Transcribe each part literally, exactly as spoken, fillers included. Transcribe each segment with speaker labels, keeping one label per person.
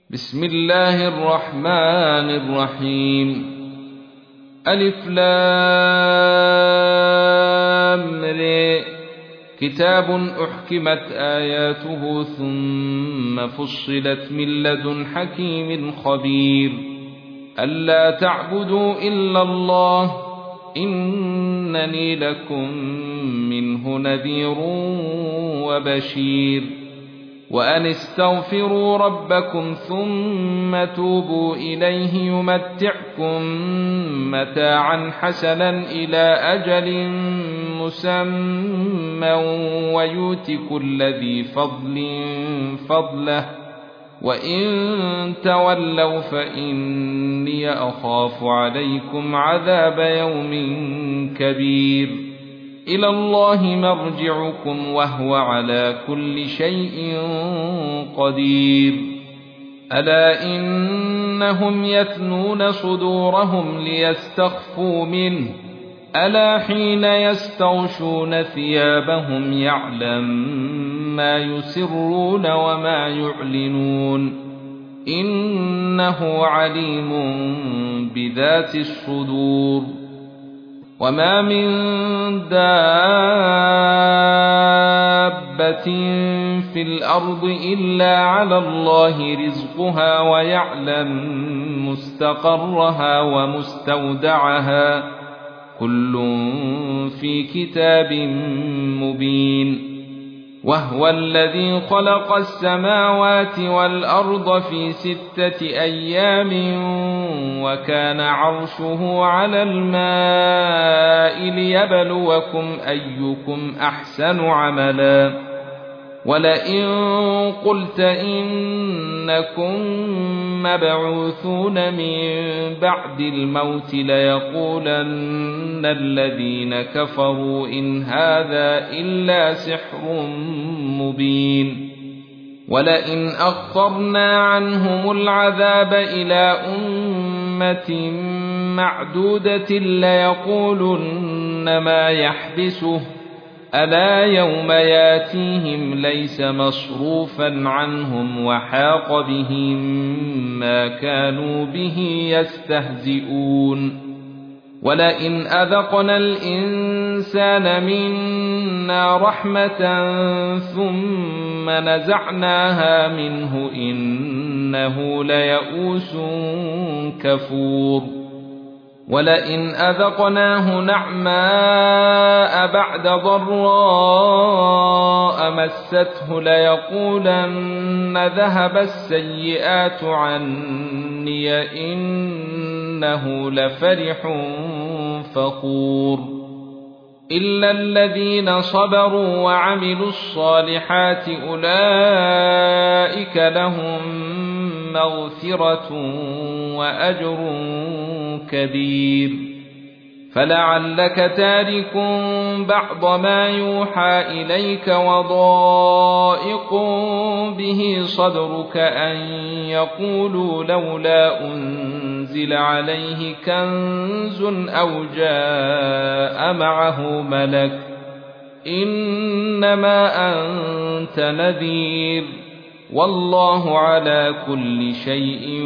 Speaker 1: بسم الله الرحمن الرحيم. ألف لام ر. كتاب أحكمت آياته ثم فصلت من لدن حكيم خبير. ألا تعبدوا إلا الله إنني لكم منه نذير وبشير. وأن استغفروا ربكم ثم توبوا إليه يمتعكم متاعا حسنا إلى أجل مسمى ويؤت كل ذي فضل فضله وإن تولوا فإني أخاف عليكم عذاب يوم كبير. إلى الله مرجعكم وهو على كل شيء قدير. ألا إنهم يثنون صدورهم ليستخفوا منه ألا حين يستغشون ثيابهم يعلم ما يسرون وما يعلنون إنه عليم بذات الصدور. وما من دابة في الأرض إلا على الله رزقها ويعلم مستقرها ومستودعها كل في كتاب مبين. وهو الذي خلق السماوات والأرض في ستة أيام وكان عرشه على الماء ليبلوكم أيكم أحسن عملا. ولئن قلت إنكم مبعوثون من بعد الموت ليقولن الذين كفروا إن هذا إلا سحر مبين. ولئن أخرنا عنهم العذاب إلى أمة معدودة ليقولن ما يحبسه ألا يوم ياتيهم ليس مصروفا عنهم وحاق بهم ما كانوا به يستهزئون. ولئن أذقنا الإنسان منا رحمة ثم نزعناها منه إنه ليئوس كفور. ولئن أذقناه نعماء بعد ضراء مسته ليقولن ذهب السيئات عني إنه لفرح فخور. إلا الذين صبروا وعملوا الصالحات أولئك لهم مغفرة وأجر كبير. فلعلك تارك بعض ما يوحى إليك وضائق به صدرك أن يقولوا لولا أنزل عليه كنز أو جاء معه ملك إنما أنت نذير والله على كل شيء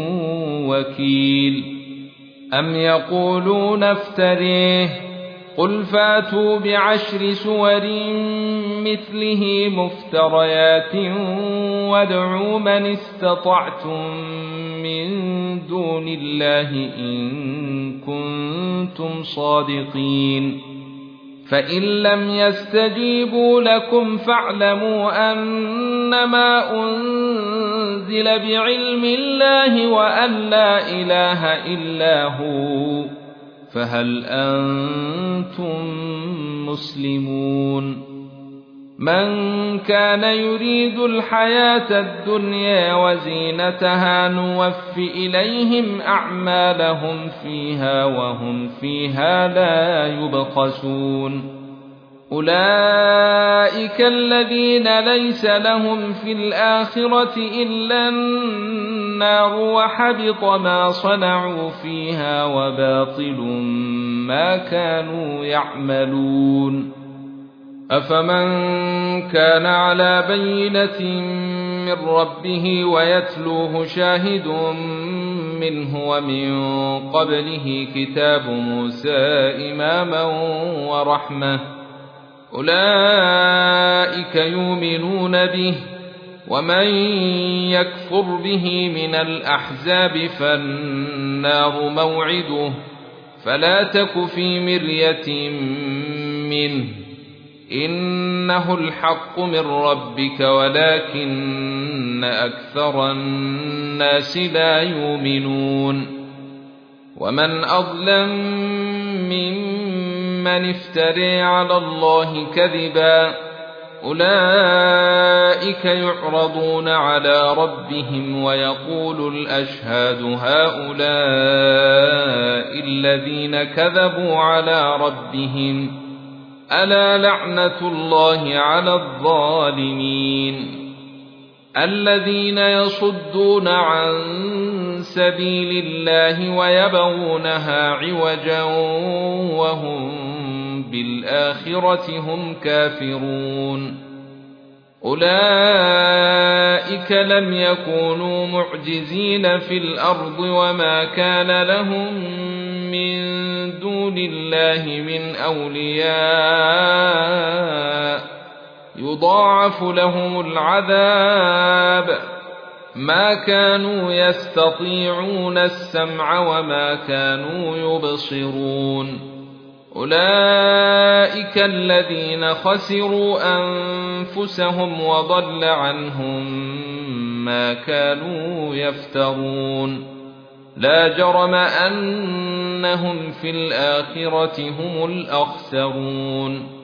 Speaker 1: وكيل. أم يقولون افتريه قل فاتوا بعشر سور مثله مفتريات وادعوا من استطعتم من دون الله إن كنتم صادقين. فإن لم يستجيبوا لكم فاعلموا أنما أنزل بعلم الله وأن لا إله إلا هو فهل أنتم مسلمون. من كان يريد الحياة الدنيا وزينتها نوف إليهم أعمالهم فيها وهم فيها لا يبخسون. أولئك الذين ليس لهم في الآخرة إلا النار وحبط ما صنعوا فيها وباطل ما كانوا يعملون. أفمن كان على بينة من ربه ويتلوه شاهد منه ومن قبله كتاب موسى إماما ورحمة أولئك يؤمنون به ومن يكفر به من الأحزاب فالنار موعده فلا تك في مرية منه إنه الحق من ربك ولكن أكثر الناس لا يؤمنون ومن أظلم ممن افترى على الله كذبا أولئك يعرضون على ربهم ويقول الأشهاد هؤلاء الذين كذبوا على ربهم ألا لعنة الله على الظالمين الذين يصدون عن سبيل الله ويبغونها عوجا وهم بالآخرة هم كافرون أولئك لم يكونوا معجزين في الأرض وما كان لهم من دون الله من أولياء يضاعف لهم العذاب ما كانوا يستطيعون السمع وما كانوا يبصرون أولئك الذين خسروا أنفسهم وضل عنهم ما كانوا يفترون لا جرم أنهم في الآخرة هم الأخسرون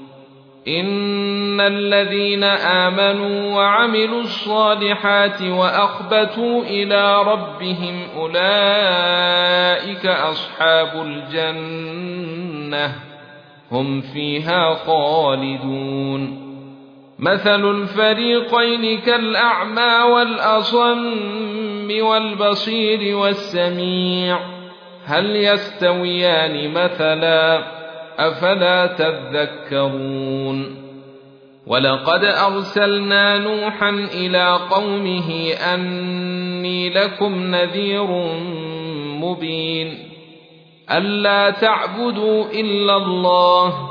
Speaker 1: إن الذين آمنوا وعملوا الصالحات وأخبتوا إلى ربهم أولئك أصحاب الجنة هم فيها خالدون مثل الفريقين كالأعمى والأصم والبصير والسميع هل يستويان مثلا أفلا تذكرون ولقد أرسلنا نوحا إلى قومه أني لكم نذير مبين ألا تعبدوا إلا الله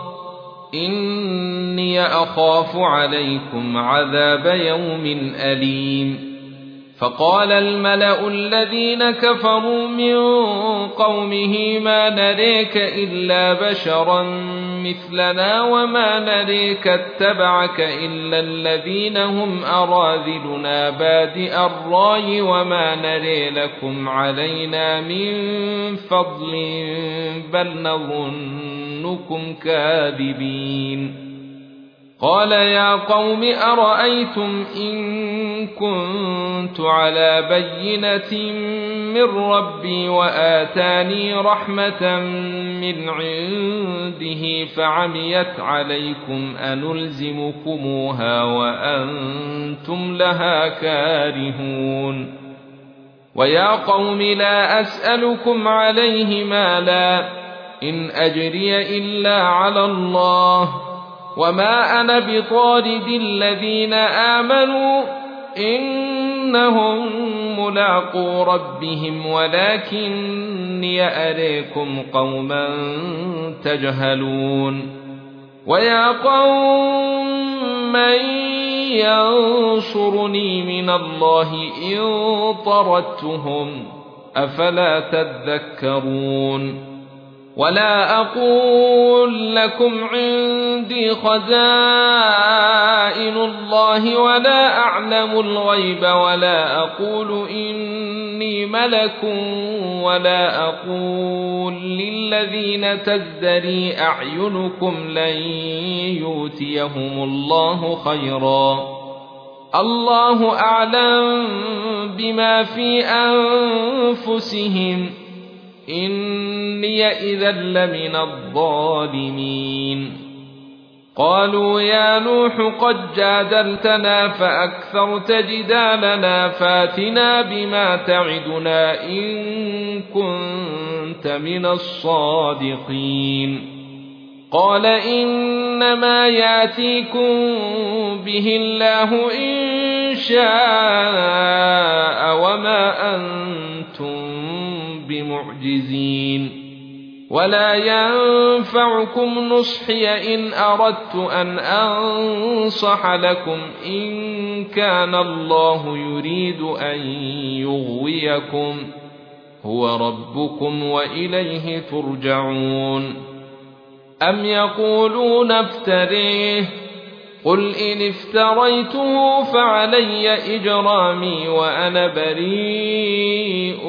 Speaker 1: إني أخاف عليكم عذاب يوم أليم فقال الملأ الذين كفروا من قومه ما نريك إلا بشرا مثلنا وما نريك اتبعك إلا الذين هم أراذلنا بادئ الرأي وما نري لكم علينا من فضل بل نظنكم كاذبين قال يا قوم أرأيتم إن كنت على بينة من ربي وآتاني رحمة من عنده فعميت عليكم أنلزمكموها وأنتم لها كارهون ويا قوم لا أسألكم عليه مالا إن أجري إلا على الله وما أنا بطارد الذين آمنوا إنهم ملاقو ربهم ولكني أريكم قوما تجهلون ويا قوم من ينصرني من الله إن طردتهم أفلا تذكرون ولا أقول لكم عندي خزائن الله ولا أعلم الغيب ولا أقول إني ملك ولا أقول للذين تزدري أعينكم لن يؤتيهم الله خيرا الله أعلم بما في أنفسهم إني إذا لمن الظالمين قالوا يا نوح قد جادلتنا فأكثرت جدالنا فاتنا بما تعدنا إن كنت من الصادقين قال إنما ياتيكم به الله إن شاء وما أنتم بمعجزين ولا ينفعكم نصحي إن أردت أن أنصح لكم إن كان الله يريد أن يغويكم هو ربكم وإليه ترجعون أم يقولون افتريه قل إن افتريته فعلي إجرامي وأنا بريء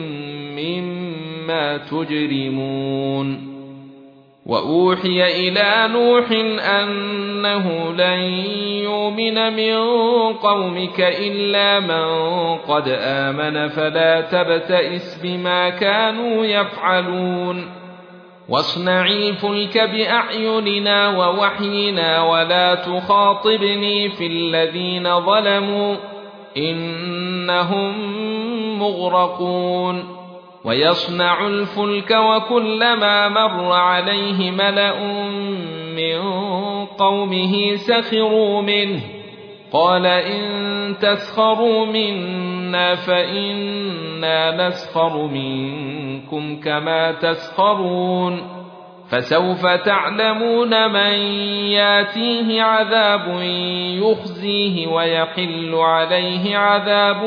Speaker 1: مما تجرمون وأوحي إلى نوح أنه لن يؤمن من قومك إلا من قد آمن فلا تبتئس بما كانوا يفعلون واصنع الفلك بأعيننا ووحينا ولا تخاطبني في الذين ظلموا إنهم مغرقون ويصنع الفلك وكلما مر عليه ملأ من قومه سخروا منه قال إن تسخروا منا فإنا نسخر منكم كما تسخرون فسوف تعلمون من ياتيه عذاب يخزيه ويحل عليه عذاب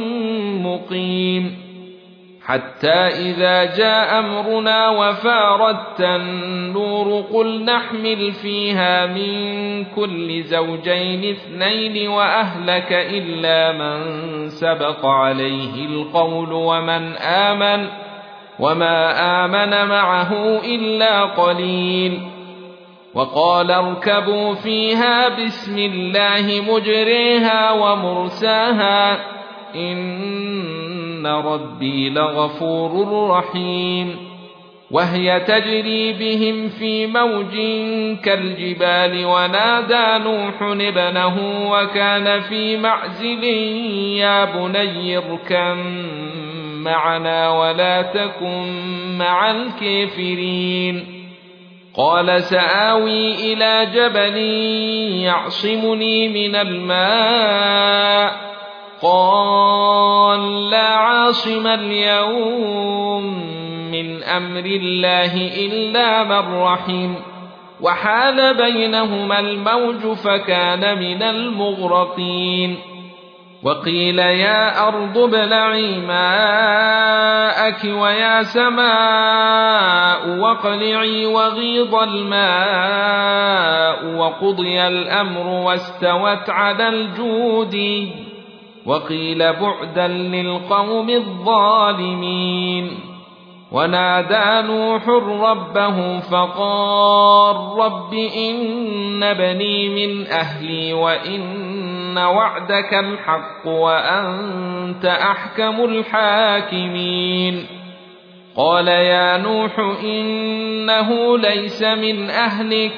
Speaker 1: مقيم حتى إذا جاء أمرنا وفارت النور قل نحمل فيها من كل زوجين اثنين وأهلك إلا من سبق عليه القول ومن آمن وما آمن معه إلا قليل وقال اركبوا فيها بسم الله مجريها ومرساها إن ربي لغفور رحيم وهي تجري بهم في موج كالجبال ونادى نوح ابنه وكان في معزل يا بني اركب معنا ولا تكن مع الكافرين قال سآوي إلى جبل يعصمني من الماء قال لا عاصم اليوم من أمر الله إلا من رحم وحال بينهما الموج فكان من المغرقين وقيل يا أرض ابلعي ماءك ويا سماء واقلعي وغيض الماء وقضي الأمر واستوت على الجود وقيل بعدا للقوم الظالمين ونادى نوح ربه فقال رب إن بني من أهلي وإن وعدك الحق وأنت أحكم الحاكمين قال يا نوح إنه ليس من أهلك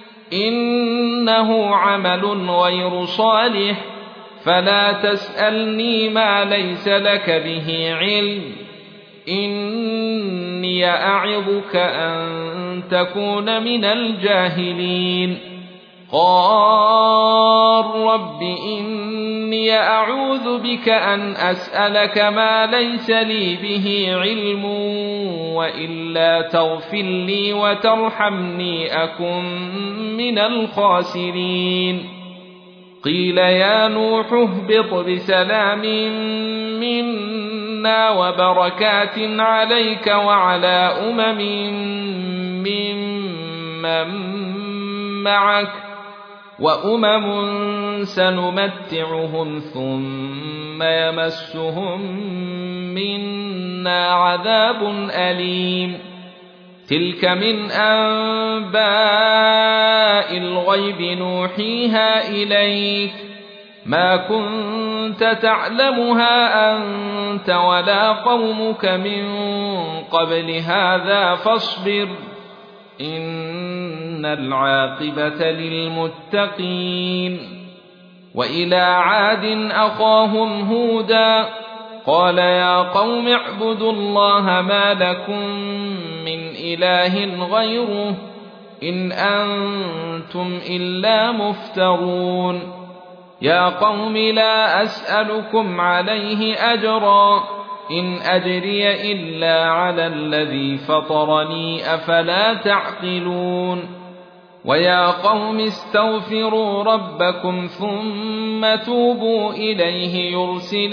Speaker 1: إنه عمل غير صالح فلا تسألني ما ليس لك به علم إني أعظك أن تكون من الجاهلين قال رب إني أعوذ بك أن أسألك ما ليس لي به علم وإلا تغفر لي وترحمني أكن من الخاسرين قيل يا نوح اهبط بسلام منا وبركات عليك وعلى أمم ممن معك وأمم سنمتعهم ثم يمسهم منا عذاب أليم تلك من أنباء الغيب نوحيها إليك ما كنت تعلمها أنت ولا قومك من قبل هذا فاصبر إن العاقبة للمتقين وإلى عاد أخاهم هودا قال يا قوم اعبدوا الله ما لكم من إله غيره إن أنتم إلا مفترون يا قوم لا أسألكم عليه أجرا إن أجري إلا على الذي فطرني أفلا تعقلون ويا قوم استغفروا ربكم ثم توبوا إليه يرسل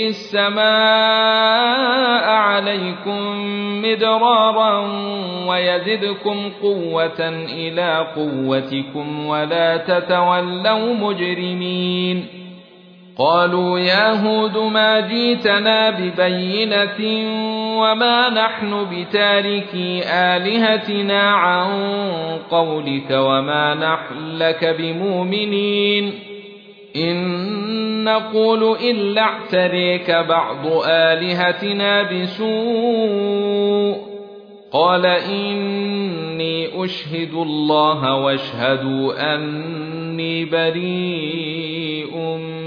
Speaker 1: السماء عليكم مدرارا ويزدكم قوة إلى قوتكم ولا تتولوا مجرمين قالوا يا هود ما جئتنا ببينة وما نحن بتاركي آلهتنا عن قولك وما نحن لك بمؤمنين إن نقول إلا اعتريك بعض آلهتنا بسوء قال إني أشهد الله واشهدوا أني بريء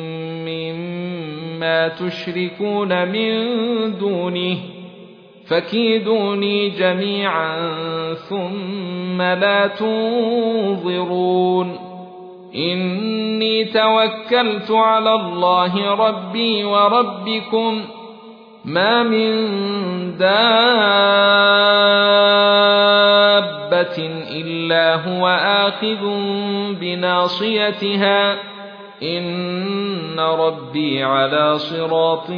Speaker 1: مما تشركون من دونه فكيدوني جميعا ثم لا تنظرون إني توكلت على الله ربي وربكم ما من دابة إلا هو آخذ بناصيتها إن ربي على صراط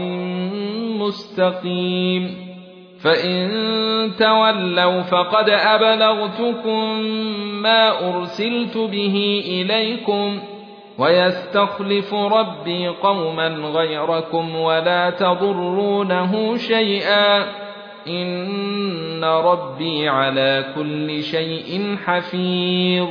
Speaker 1: مستقيم فإن تولوا فقد أبلغتكم ما أرسلت به إليكم ويستخلف ربي قوما غيركم ولا تضرونه شيئا إن ربي على كل شيء حفيظ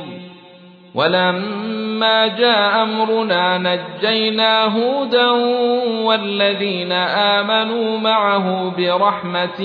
Speaker 1: ولما جاء أمرنا نجينا هودا والذين آمنوا معه برحمة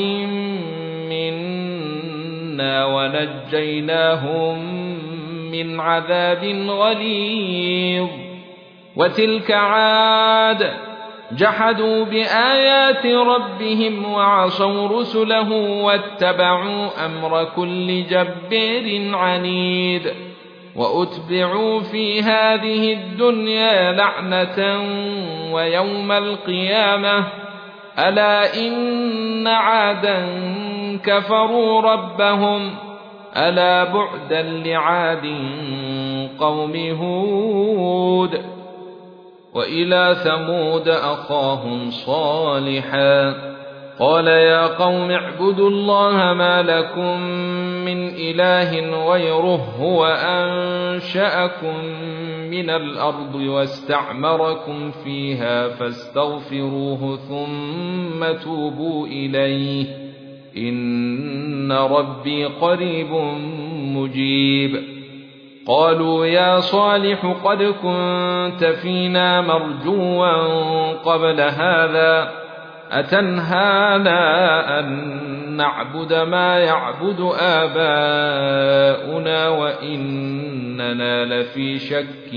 Speaker 1: منا ونجيناهم من عذاب غليظ وتلك عاد جحدوا بآيات ربهم وعصوا رسله واتبعوا أمر كل جبار عنيد وأتبعوا في هذه الدنيا لعنة ويوم القيامة ألا إن عادا كفروا ربهم ألا بعدا لعاد قوم هود وإلى ثمود أخاهم صالحا قال يا قوم اعبدوا الله ما لكم من إله غيره هو أنشأكم من الأرض واستعمركم فيها فاستغفروه ثم توبوا إليه إن ربي قريب مجيب قالوا يا صالح قد كنت فينا مرجوا قبل هذا أتنهانا أن نعبد ما يعبد آباؤنا وإننا لفي شك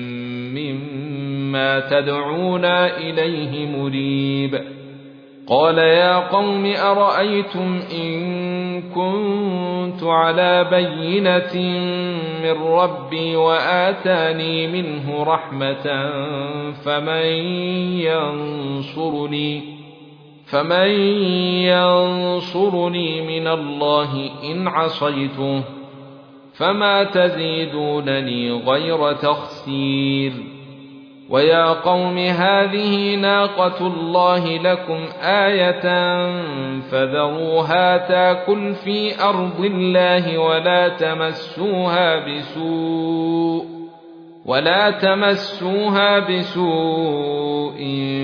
Speaker 1: مما تدعونا إليه مريب قال يا قوم أرأيتم إن كنت على بينة من ربي وآتاني منه رحمة فمن ينصرني فمن ينصرني من الله إن عصيته فما تزيدونني غير تخسير ويا قوم هذه ناقة الله لكم آية فذروها تاكل في أرض الله ولا تمسوها بسوء ولا تمسوها بسوء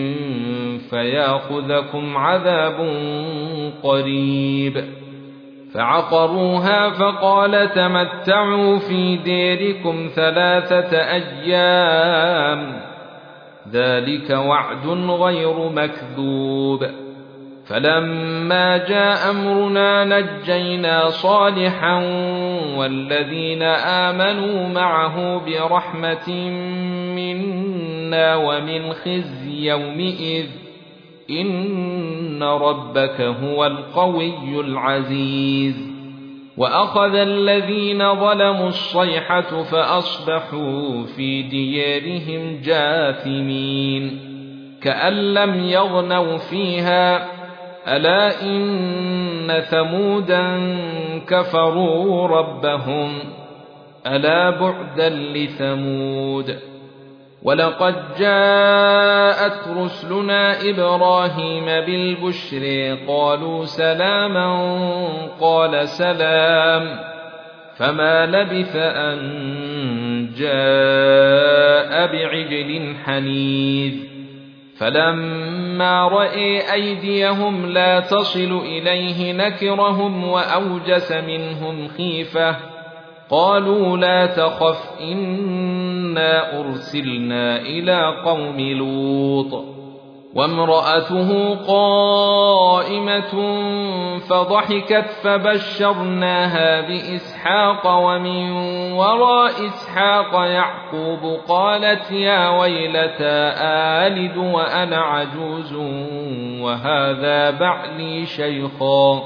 Speaker 1: فياخذكم عذاب قريب فعقروها فقال تمتعوا في ديركم ثلاثة أيام ذلك وعد غير مكذوب فلما جاء أمرنا نجينا صالحا والذين آمنوا معه برحمة منا ومن خزي يومئذ إن ربك هو القوي العزيز وأخذ الذين ظلموا الصيحة فأصبحوا في ديارهم جاثمين كأن لم يغنوا فيها ألا إن ثمودا كفروا ربهم ألا بعدا لثمود ولقد جاءت رسلنا إبراهيم بالبشر قالوا سلاما قال سلام فما لبث أن جاء بعجل حنيذ فلما رأى أيديهم لا تصل إليه نكرهم وأوجس منهم خيفة قالوا لا تخف إنا أرسلنا إلى قوم لوط وامرأته قائمة فضحكت فبشرناها بإسحاق ومن وراء إسحاق يعقوب قالت يا ويلتى آلد وأنا عجوز وهذا بعلي شيخا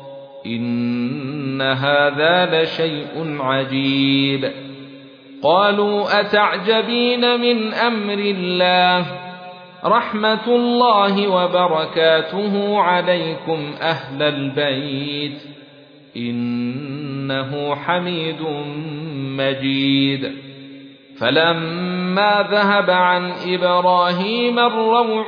Speaker 1: إن هذا لشيء عجيب قالوا أتعجبين من أمر الله رحمة الله وبركاته عليكم أهل البيت إنه حميد مجيد فلما ذهب عن إبراهيم الروع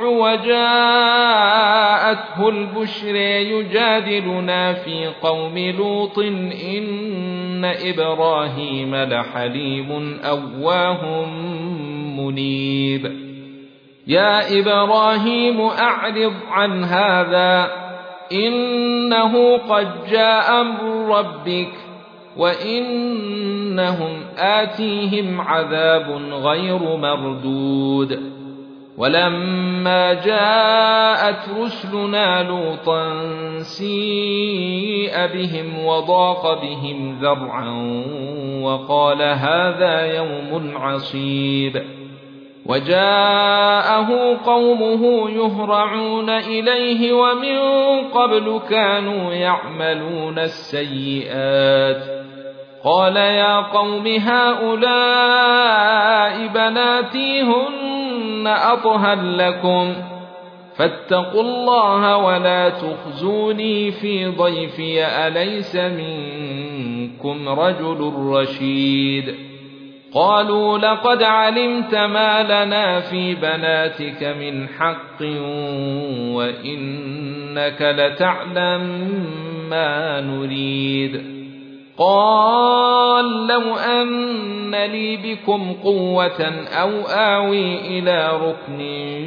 Speaker 1: وجاءته البشر يجادلنا في قوم لوط إن إبراهيم لحليم أواه منيب يا إبراهيم أعرض عن هذا إنه قد جاء أمر ربك وإنهم آتيهم عذاب غير مردود ولما جاءت رسلنا لوطا سيء بهم وضاق بهم ذرعا وقال هذا يوم عصيب وجاءه قومه يهرعون إليه ومن قبل كانوا يعملون السيئات قال يا قوم هؤلاء بناتي هن أطهر لكم فاتقوا الله ولا تخزوني في ضيفي أليس منكم رجل رشيد قالوا لقد علمت ما لنا في بناتك من حق وإنك لتعلم ما نريد قال لو أن لي بكم قوة أو آوي إلى ركن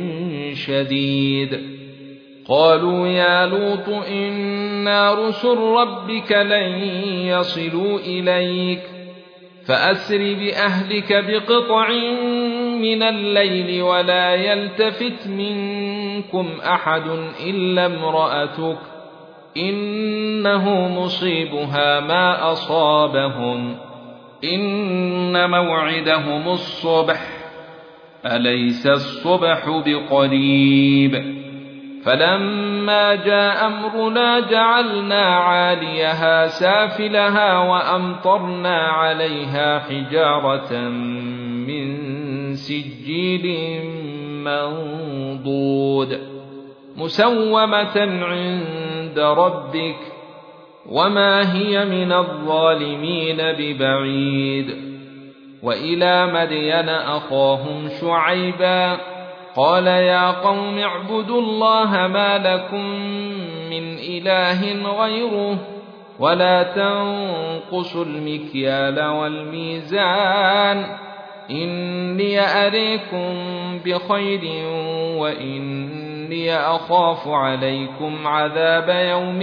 Speaker 1: شديد قالوا يا لوط إنا رسل ربك لن يصلوا إليك فأسر بأهلك بقطع من الليل ولا يلتفت منكم أحد إلا امرأتك إنه مصيبها ما أصابهم إن موعدهم الصبح أليس الصبح بقريب فلما جاء أمرنا جعلنا عاليها سافلها وأمطرنا عليها حجارة من سجيل منضود مسومة عند ربك وما هي من الظالمين ببعيد وإلى مدين أخاهم شعيبا قال يا قوم اعبدوا الله ما لكم من إله غيره ولا تنقصوا المكيال والميزان إني أريكم بخير وإني أخاف عليكم عذاب يوم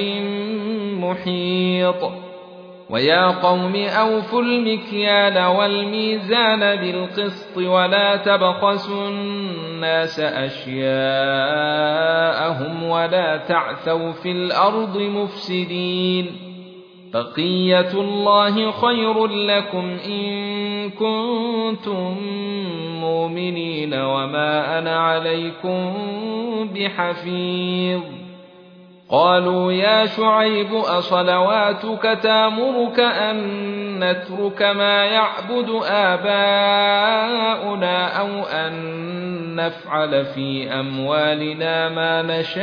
Speaker 1: محيط ويا قوم أوفوا المكيال والميزان بالقسط ولا تبخسوا الناس أشياءهم ولا تعثوا في الأرض مفسدين بقية الله خير لكم إن كنتم مؤمنين وما أنا عليكم بحفيظ قالوا يا شعيب أصلواتك تأمرك أن نترك ما يعبد آباؤنا أو أن نفعل في أموالنا ما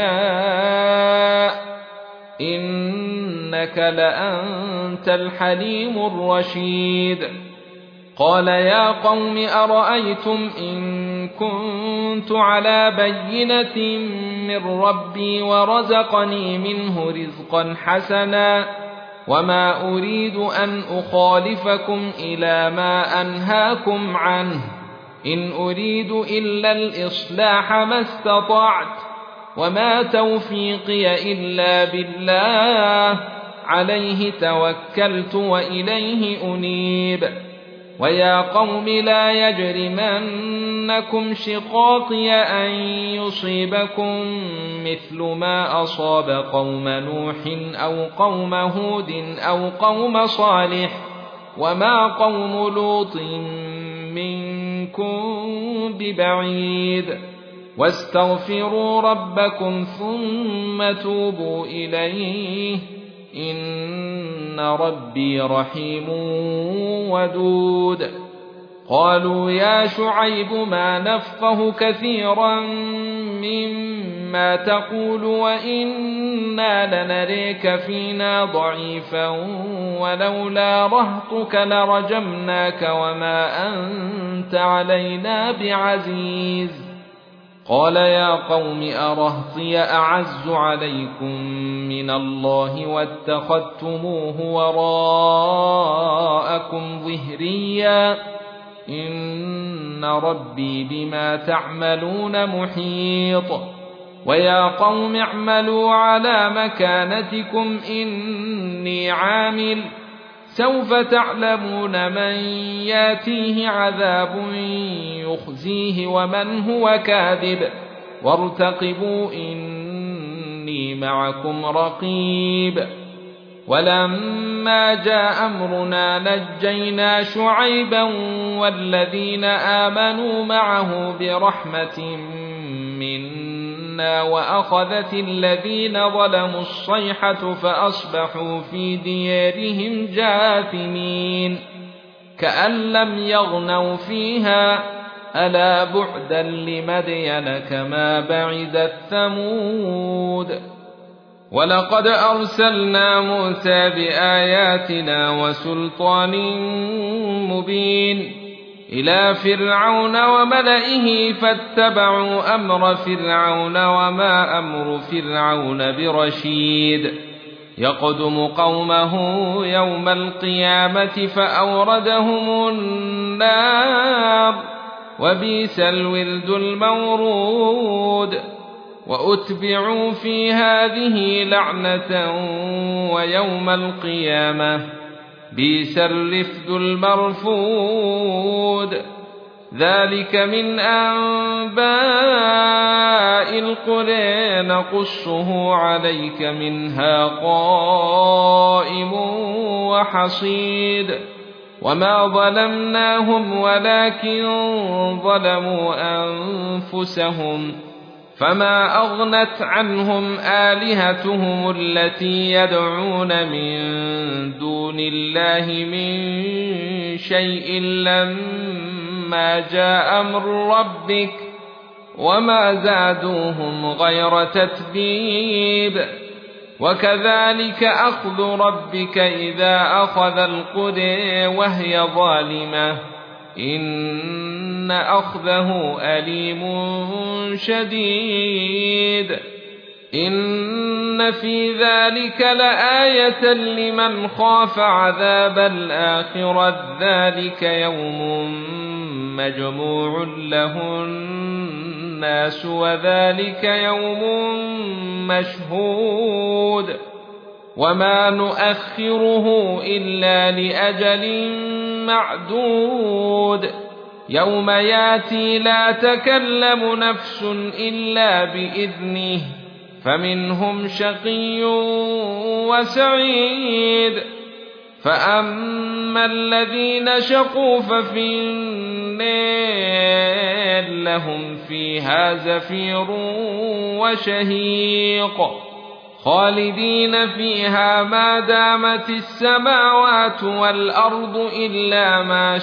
Speaker 1: نشاء إنك لأنت الحليم الرشيد قال يا قوم أرأيتم إن كنت على بينة من ربي ورزقني منه رزقا حسنا وما أريد أن أخالفكم إلى ما أنهاكم عنه إن أريد إلا الإصلاح ما استطعت وما توفيقي إلا بالله عليه توكلت وإليه أنيب ويا قوم لا يجرمنكم شقاقي أن يصيبكم مثل ما أصاب قوم نوح أو قوم هود أو قوم صالح وما قوم لوط منكم ببعيد واستغفروا ربكم ثم توبوا إليه إن ربي رحيم ودود قالوا يا شعيب ما نفقه كثيرا مما تقول وإنا لنريك فينا ضعيفا ولولا رهطك لرجمناك وما أنت علينا بعزيز قال يا قوم أرهطي أعز عليكم من الله واتخذتموه وراءكم ظهريا إن ربي بما تعملون محيط ويا قوم اعملوا على مكانتكم إني عامل سوف تعلمون من ياتيه عذاب يخزيه ومن هو كاذب وارتقبوا إني معكم رقيب ولما جاء أمرنا نجينا شعيبا والذين آمنوا معه برحمة منا وأخذت الذين ظلموا الصيحة فأصبحوا في ديارهم جاثمين كأن لم يغنوا فيها ألا بعدا لمدين كما بعدت ثمود ولقد أرسلنا موسى بآياتنا وسلطان مبين إلى فرعون وملئه فاتبعوا أمر فرعون وما أمر فرعون برشيد يقدم قومه يوم القيامة فأوردهم النار وبئس الورد المورود وأتبعوا في هذه لعنة ويوم القيامة بئس الرفد المرفود ذلك من أنباء القرى نقصه عليك منها قائم وحصيد وما ظلمناهم ولكن ظلموا أنفسهم فما أغنت عنهم آلهتهم التي يدعون من دون الله من شيء لما جاء أمر ربك وما زادوهم غير تتبيب وكذلك أخذ ربك إذا أخذ القرى وهي ظالمة إن أخذه أليم شديد إن في ذلك لآية لمن خاف عذاب الآخرة ذلك يوم مجموع له الناس وذلك يوم مشهود وما نؤخره إلا لأجل معدود يوم ياتي لا تكلم نفس إلا بإذنه فمنهم شقي وسعيد فأما الذين شقوا ففي النار لهم فيها زفير وشهيق خالدين فيها ما دامت السماوات والأرض إلا ما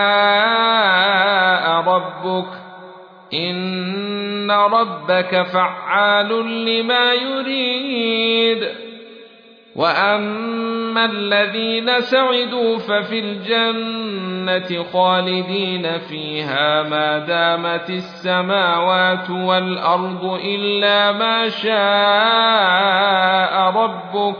Speaker 1: شاء ربك إن ربك فعال لما يريد. وأما الذين سعدوا ففي الجنة خالدين فيها ما دامت السماوات والأرض إلا ما شاء ربك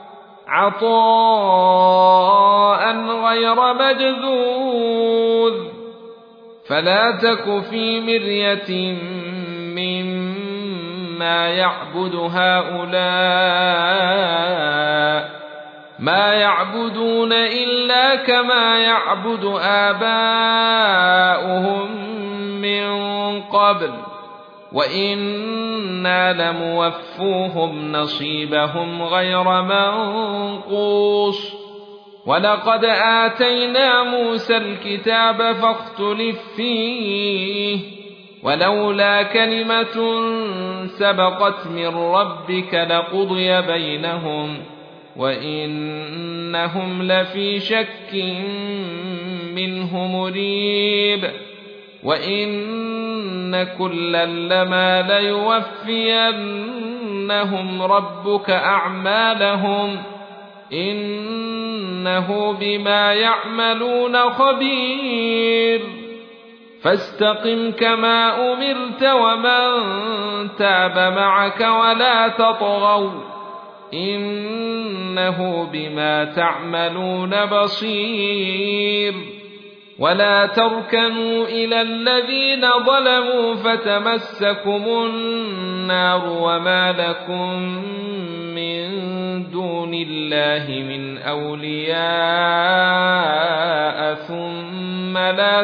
Speaker 1: عطاء غير مجذوذ. فلا تك في مرية مما يعبد هؤلاء ما يعبدون إلا كما يعبد آباؤهم من قبل وإنا لموفوهم نصيبهم غير منقوص. ولقد آتينا موسى الكتاب فاختلف فيه ولولا كلمة سبقت من ربك لقضي بينهم وإنهم لفي شك منه مريب. وإن كلا لما ليوفينهم ربك أعمالهم إنه بما يعملون خبير. فاستقم كما أمرت ومن تاب معك ولا تطغوا إنه بما تعملون بصير. ولا تركنوا إلى الذين ظلموا فتمسكم النار وما لكم من دون الله من أولياء ثم لا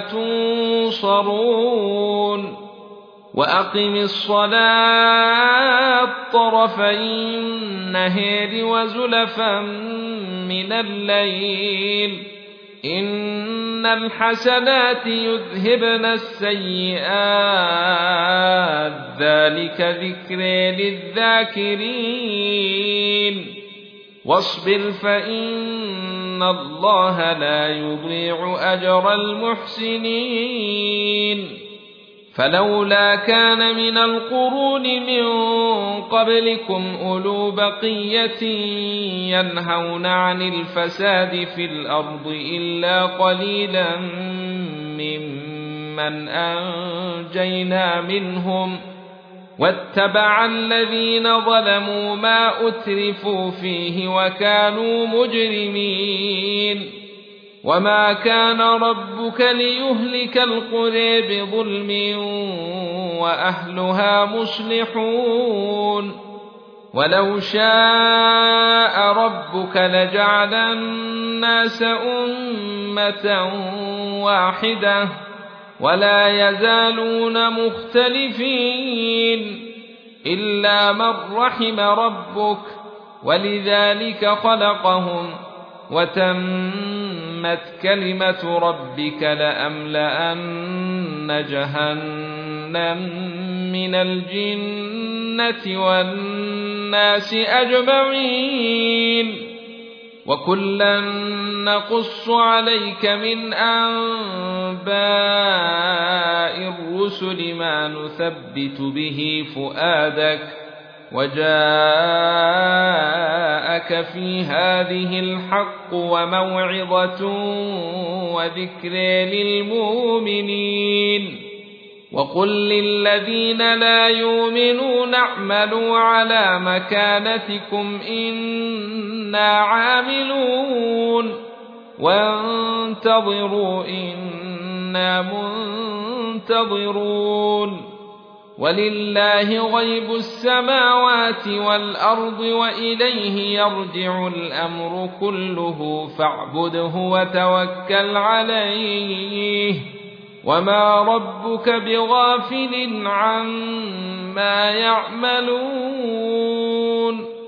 Speaker 1: تنصرون. وأقم الصلاة طرفي النهار وزلفا من الليل إن الحسنات يذهبن السيئات ذلك ذكر للذاكرين. واصبر فإن الله لا يضيع أجر المحسنين. فلولا كان من القرون من قبلكم أولو بقية ينهون عن الفساد في الأرض إلا قليلا ممن أنجينا منهم واتبع الذين ظلموا ما أترفوا فيه وكانوا مجرمين. وما كان ربك ليهلك القرى بظلم وأهلها مصلحون. ولو شاء ربك لجعل الناس أمة واحدة ولا يزالون مختلفين إلا من رحم ربك ولذلك خلقهم وتمت كلمة ربك لأملأن جهنم من الجنة والناس أجمعين. وكلا نقص عليك من أنباء الرسل ما نثبت به فؤادك وجاءك في هذه الحق وموعظة وذكر للمؤمنين. وقل للذين لا يؤمنون اعملوا على مكانتكم إنا عاملون وانتظروا إنا منتظرون. ولله غيب السماوات والأرض وإليه يرجع الأمر كله فاعبده وتوكل عليه وما ربك بغافل عما يعملون.